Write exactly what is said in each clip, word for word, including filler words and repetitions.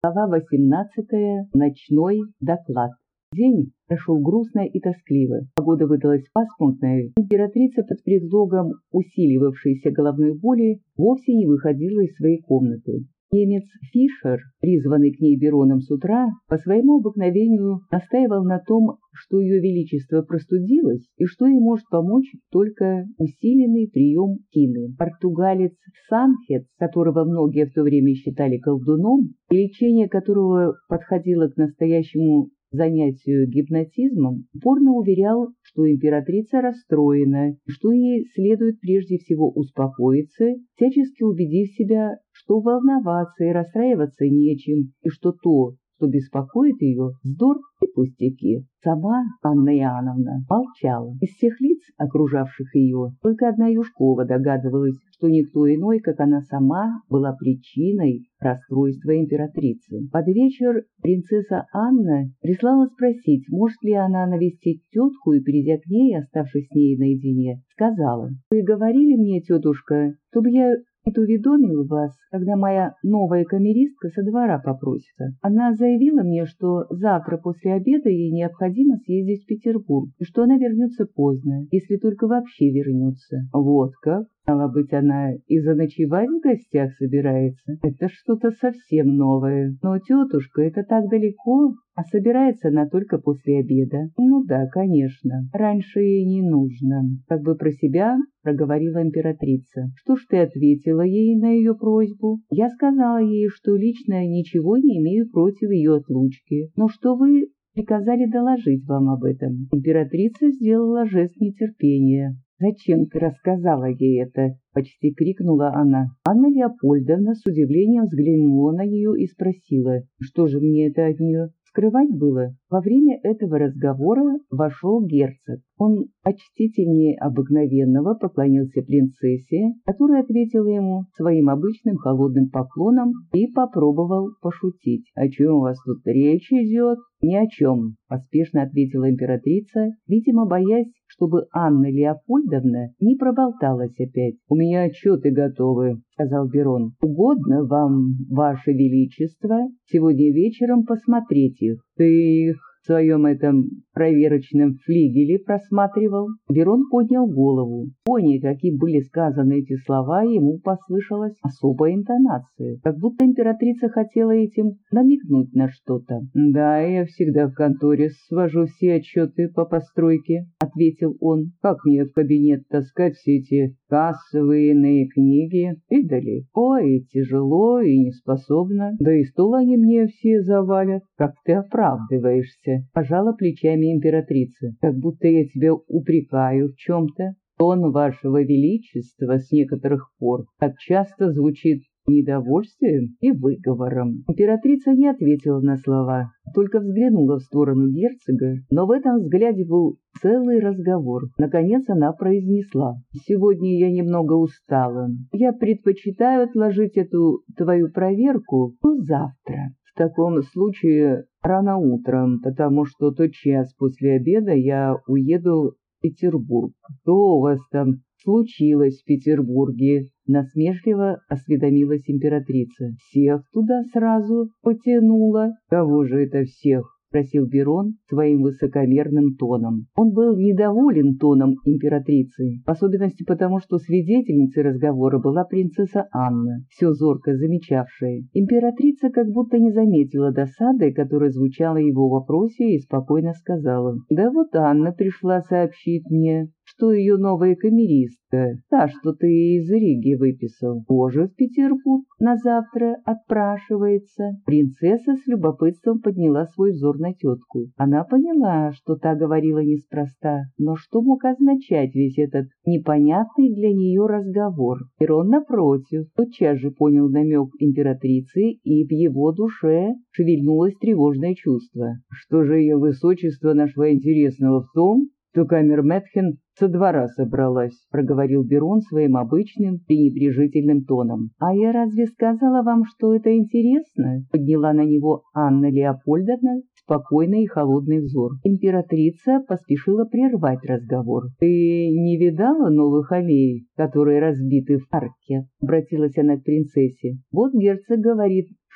Глава восемнадцатая. Ночной доклад. День прошел грустно и тоскливо. Погода выдалась пасмурная. Императрица под предлогом усиливавшейся головной боли вовсе не выходила из своей комнаты. Немец Фишер, призванный к ней Бероном с утра, по своему обыкновению настаивал на том, что ее величество простудилось и что ей может помочь только усиленный прием кины. Португалец Санхец, которого многие в то время считали колдуном, и лечение которого подходило к настоящему занятию гипнотизмом, упорно уверял, что императрица расстроена, и что ей следует прежде всего успокоиться, всячески убедив себя, что волноваться и расстраиваться нечем, и что то, что беспокоит ее, вздор и пустяки. Сама Анна Иоанновна молчала. Из всех лиц, окружавших ее, только одна Юшкова догадывалась, что никто иной, как она сама, была причиной расстройства императрицы. Под вечер принцесса Анна прислала спросить, может ли она навестить тетку, и, придя к ней, оставшись с ней наедине, сказала: «Вы говорили мне, тетушка, чтобы я уведомил вас, когда моя новая камеристка со двора попросится. Она заявила мне, что завтра после обеда ей необходимо съездить в Петербург, и что она вернется поздно, если только вообще вернется». Вот как? Стало быть, она и заночевать в гостях собирается? Это что-то совсем новое. Но, тетушка, это так далеко, а собирается она только после обеда. Ну да, конечно, раньше ей не нужно. Как бы про себя проговорила императрица. Что ж ты ответила ей на ее просьбу? Я сказала ей, что лично ничего не имею против ее отлучки, но что вы приказали доложить вам об этом. Императрица сделала жест нетерпения. «Зачем ты рассказала ей это?» — почти крикнула она. Анна Леопольдовна с удивлением взглянула на нее и спросила: «Что же мне это от нее скрывать было?» Во время этого разговора вошел герцог. Он почтительнее обыкновенного поклонился принцессе, которая ответила ему своим обычным холодным поклоном и попробовал пошутить. «О чем у вас тут речь идет?» «Ни о чем», — поспешно ответила императрица, видимо, боясь, чтобы Анна Леопольдовна не проболталась опять. «У меня отчеты готовы», — сказал Берон. «Угодно вам, ваше величество, сегодня вечером посмотреть их?» «Ты их в своем этом проверочном флигеле просматривал?» Берон поднял голову. В тоне, каким были сказаны эти слова, ему послышалась особая интонация, как будто императрица хотела этим намекнуть на что-то. «Да, я всегда в конторе свожу все отчеты по постройке», — ответил он. «Как мне в кабинет таскать все эти кассовые иные книги? И далеко, и тяжело, и неспособно. Да и стол они мне все завалят. Как ты оправдываешься?» — пожала плечами императрица. «Как будто я тебя упрекаю в чем-то. Тон вашего величества с некоторых пор так часто звучит недовольствием и выговором». Императрица не ответила на слова, только взглянула в сторону герцога, но в этом взгляде был целый разговор. Наконец она произнесла: «Сегодня я немного устала. Я предпочитаю отложить эту твою проверку до завтра. В таком случае рано утром, потому что тот час после обеда я уеду в Петербург». «Что у вас там случилось в Петербурге?» — насмешливо осведомилась императрица. «Всех туда сразу потянула». «Кого же это всех?» — спросил Берон своим высокомерным тоном. Он был недоволен тоном императрицы, в особенности потому, что свидетельницей разговора была принцесса Анна, все зорко замечавшая. Императрица как будто не заметила досады, которая звучала в его вопросе, и спокойно сказала: «Да вот Анна пришла сообщить мне, что ее новая камеристка, та, что ты из Риги выписал, тоже в Петербург на завтра отпрашивается». Принцесса с любопытством подняла свой взор на тетку. Она поняла, что та говорила неспроста, но что мог означать весь этот непонятный для нее разговор? Берон, напротив, тотчас же понял намек императрицы, и в его душе шевельнулось тревожное чувство. «Что же ее высочество нашла интересного в том, что камерметхен со двора собралась?» — проговорил Берон своим обычным пренебрежительным тоном. «А я разве сказала вам, что это интересно?» — подняла на него Анна Леопольдовна спокойный и холодный взор. Императрица поспешила прервать разговор. «Ты не видала новых аллей, которые разбиты в парке?» — обратилась она к принцессе. «Вот герцог говорит,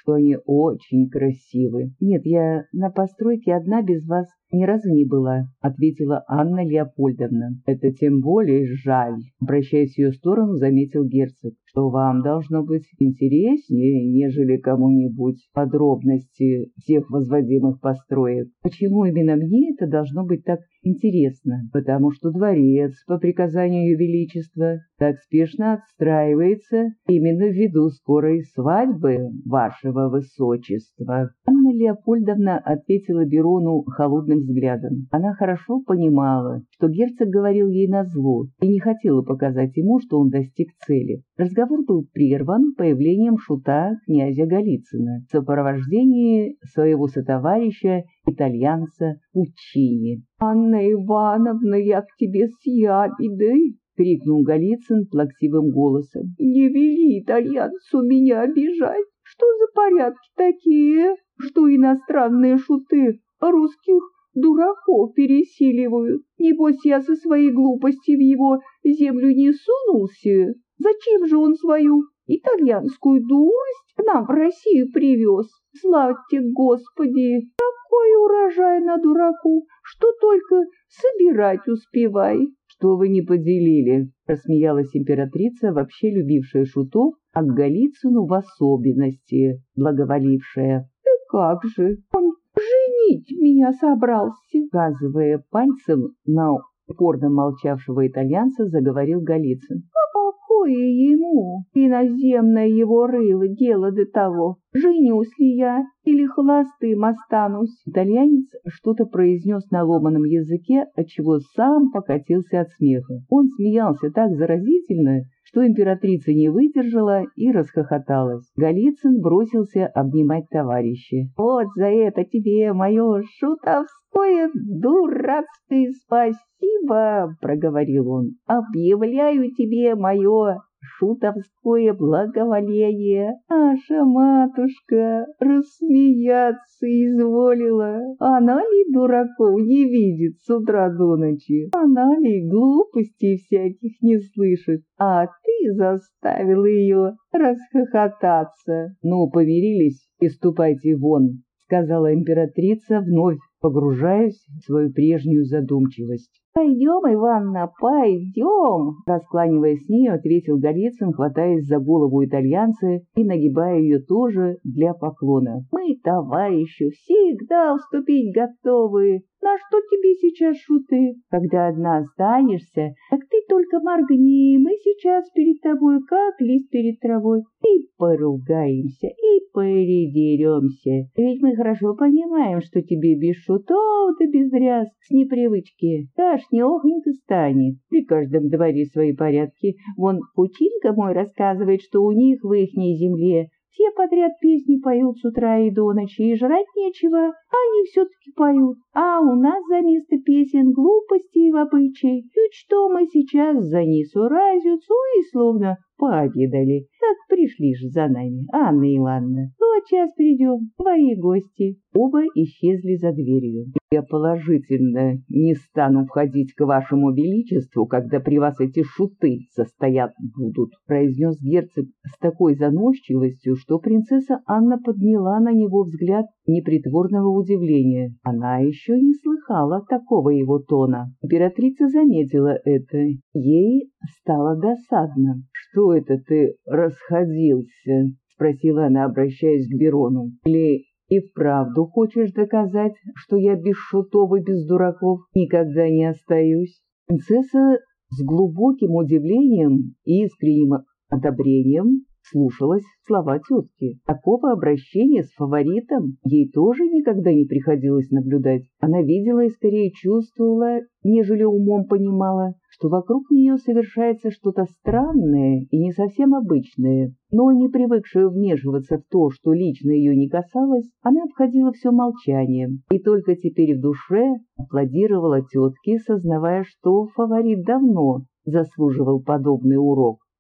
что они очень красивы. Нет, я на постройке одна без вас ни разу не была, ответила Анна Леопольдовна. Это тем более жаль, обращаясь в ее сторону, заметил герцог, что вам должно быть интереснее, нежели кому-нибудь подробности всех возводимых построек. Почему именно мне это должно быть так интересно? Потому что дворец, по приказанию Ее Величества, так спешно отстраивается именно ввиду скорой свадьбы вашего высочества. Анна Леопольдовна ответила Берону холодным взглядом. Она хорошо понимала, что герцог говорил ей назло и не хотела показать ему, что он достиг цели. Разговор был прерван появлением шута князя Голицына в сопровождении своего сотоварища, итальянца Пуччини. «Анна Ивановна, я к тебе с ябедой!» — крикнул Голицын плаксивым голосом. «Не вели итальянцу меня обижать! Что за порядки такие, что иностранные шуты русских дураков пересиливают? Небось, я со своей глупости в его землю не сунулся? Зачем же он свою итальянскую дурость к нам в Россию привез? Славьте Господи! Такой урожай на дураку, что только собирать успевай!» «Что вы не поделили?» — рассмеялась императрица, вообще любившая шутов, а к Голицыну в особенности благоволившая. «Да как же, он женить меня собрался!» Указывая пальцем на упорно молчавшего итальянца, заговорил Голицын. «А покое ему, иноземное его рыло, дело до того, женюсь ли я или холостым останусь». Итальянец что-то произнес на ломаном языке, отчего сам покатился от смеха. Он смеялся так заразительно, что императрица не выдержала и расхохоталась. Голицын бросился обнимать товарища. «Вот за это тебе мое шутовское дурацкое спасибо!» — проговорил он. «Объявляю тебе мое шутовское благоволение. Наша матушка рассмеяться изволила. Она ли дураков не видит с утра до ночи? Она ли глупостей всяких не слышит? А ты заставил ее расхохотаться». «Ну, помирились и ступайте вон», — сказала императрица, вновь погружаясь в свою прежнюю задумчивость. «Пойдем, Иванна, пойдем!» Раскланиваясь с ней, ответил Голицын, хватаясь за голову итальянца и нагибая ее тоже для поклона. «Мы, товарищи, всегда уступить готовы. На что тебе сейчас шуты? Когда одна останешься, так ты только моргни, мы сейчас перед тобой, как лист перед травой, и поругаемся, и передеремся. Ведь мы хорошо понимаем, что тебе без шутов да без ряск с непривычки тошнёхонько станет. При каждом дворе свои порядки. Вон Пучинка мой рассказывает, что у них в ихней земле все подряд песни поют с утра и до ночи, и жрать нечего, а они все-таки поют. А у нас за место песен глупости в обычай. Чуть что мы сейчас за несуразицу и словно пообедали. Так пришли же за нами, Анна Ивановна. Вот час придем, твои гости». Оба исчезли за дверью. «Я положительно не стану входить к вашему величеству, когда при вас эти шуты состоят будут», произнес герцог с такой заносчивостью, что принцесса Анна подняла на него взгляд непритворного удивления. Она еще не слыхала такого его тона. Императрица заметила это. Ей стало досадно. «Что это ты расходился?» — спросила она, обращаясь к Берону. «Или и вправду хочешь доказать, что я без шутов и без дураков никогда не остаюсь?» Принцесса с глубоким удивлением и искренним одобрением слушалась слова тетки. Такого обращения с фаворитом ей тоже никогда не приходилось наблюдать. Она видела и скорее чувствовала, нежели умом понимала, что вокруг нее совершается что-то странное и не совсем обычное. Но, не привыкшая вмешиваться в то, что лично ее не касалось, она обходила все молчанием и только теперь в душе аплодировала тетке, сознавая, что фаворит давно заслуживал подобный урок.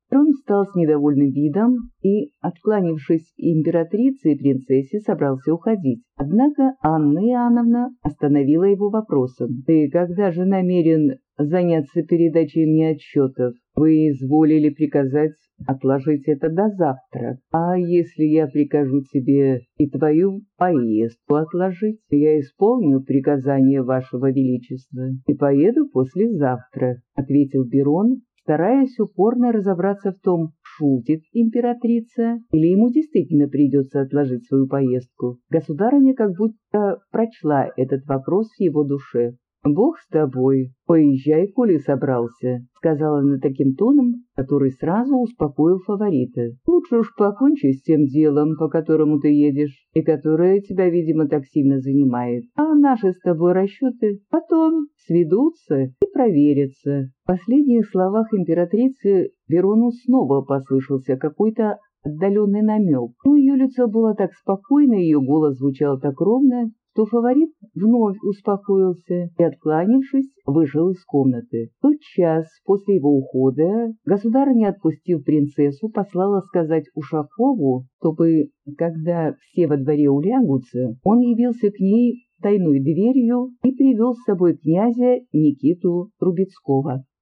Трон встал с недовольным видом и, откланившись императрице и принцессе, собрался уходить. Однако Анна Иоанновна остановила его вопросом. «Ты когда же намерен заняться передачей мне отчетов? Вы изволили приказать отложить это до завтра. А если я прикажу тебе и твою поездку отложить, я исполню приказание вашего величества и поеду послезавтра», — ответил Берон, стараясь упорно разобраться в том, шутит императрица или ему действительно придется отложить свою поездку. Государыня как будто прочла этот вопрос в его душе. «Бог с тобой, поезжай, коли собрался», — сказала она таким тоном, который сразу успокоил фаворита. «Лучше уж покончи с тем делом, по которому ты едешь, и которое тебя, видимо, так сильно занимает. А наши с тобой расчеты потом сведутся и проверятся». В последних словах императрицы Берону снова послышался какой-то отдаленный намек, но ее лицо было так спокойно, ее голос звучал так ровно, что фаворит вновь успокоился и, откланившись, вышел из комнаты. В тот час после его ухода государыня, отпустив принцессу, послала сказать Ушакову, чтобы, когда все во дворе улягутся, он явился к ней тайной дверью и привел с собой князя Никиту Трубецкого.